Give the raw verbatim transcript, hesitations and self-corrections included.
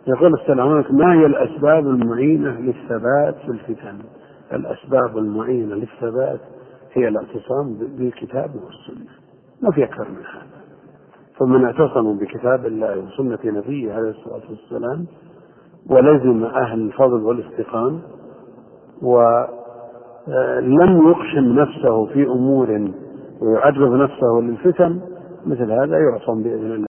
يقول السلام عليكم: ما هي الأسباب المعينة للثبات في الفتن؟ الأسباب المعينة للثبات هي الاعتصام بالكتاب والسنة، ما في أكثر من هذا. فمن اعتصموا بكتاب الله وسنة نبيه عليه الصلاة والسلام ولزم أهل الفضل والاستقامة ولم يقحم نفسه في أمور ويعرض نفسه للفتن، مثل هذا يعصم بإذن الله.